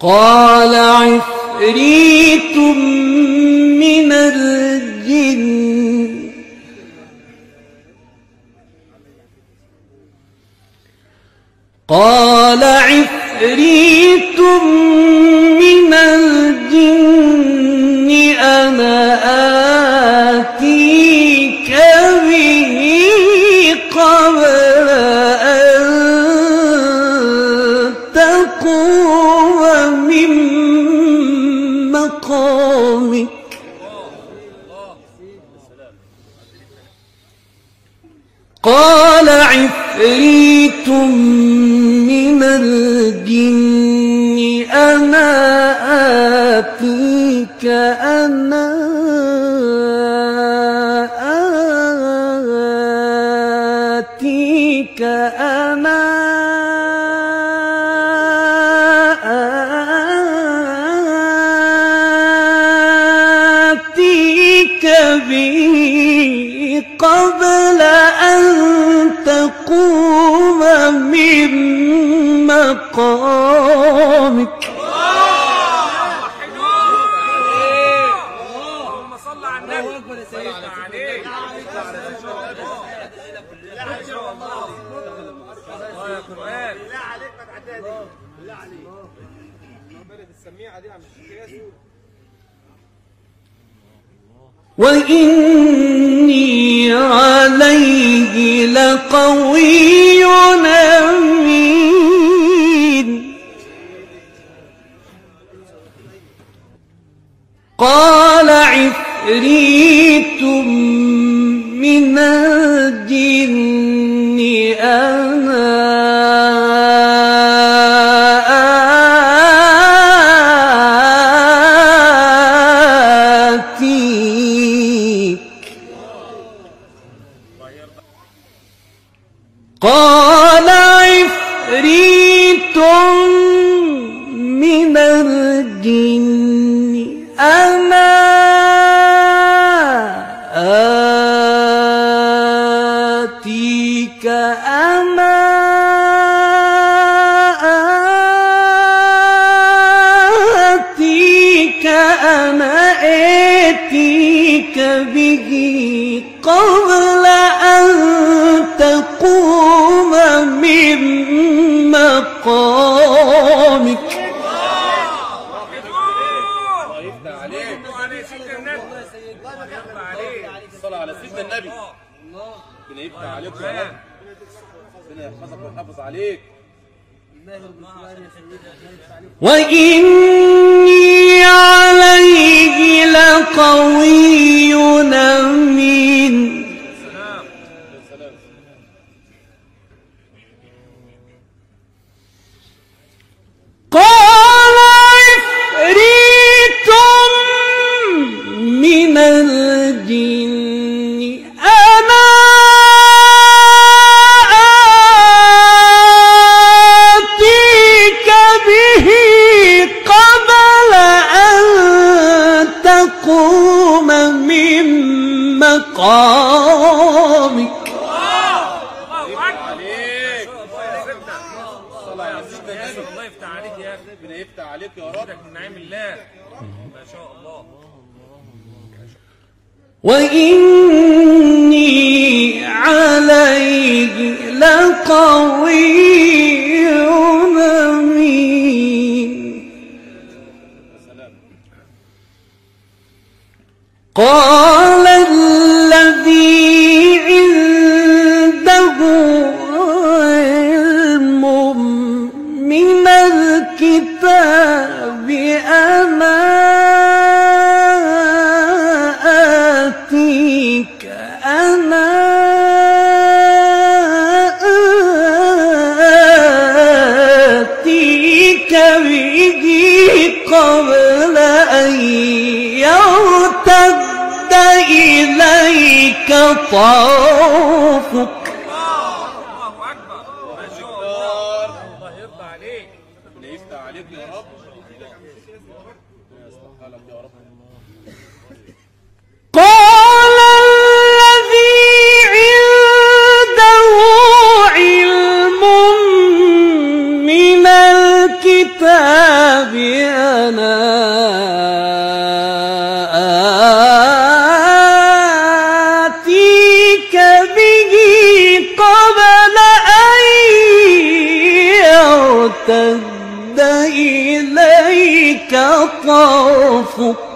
قال عفريت من الجن قال عفريت من الجن أنا آتيك به قبل أن تقوم من مقامك قال عفريت من الجن أنا آتيك به قبل أن تقوم من مقامك اللهم صل على النبي سيدنا عليك ما شاء الله الله يا قرآن بالله عليك ما تعديها دي بالله عليك بلد السميعة دي عم الشيخ وإني عليه لقوي أمين قال عفريت من الجن أنا قال عفريت من الجن أنا آتيك به قبل أن تقوم من مقامك الصلاة على سيدنا النبي ربنا يفتح عليك يا رب ربنا يحفظك ويحافظ عليك وإني عليه لقوي أمين قال عفريت من الجن أنا آتيك به قبل أن تقوم من مقامك الله يفتح عليك يا اخي ربنا يفتح عليك يا رب من نعيم الله ما شاء الله وإني عليه لقوي أمين قال الذي عنده علم من الكتاب أنا آتيك به قبل أن يرتد إليك طرفك الله أكبر ما شاء الله الله يرضى عليك ربنا يفتح عليك يا رب ربنا يصلح حالك يا رب قال الذي عنده علم من الكتاب بأنا آتيك به قبل أن يرتد إليك طرفك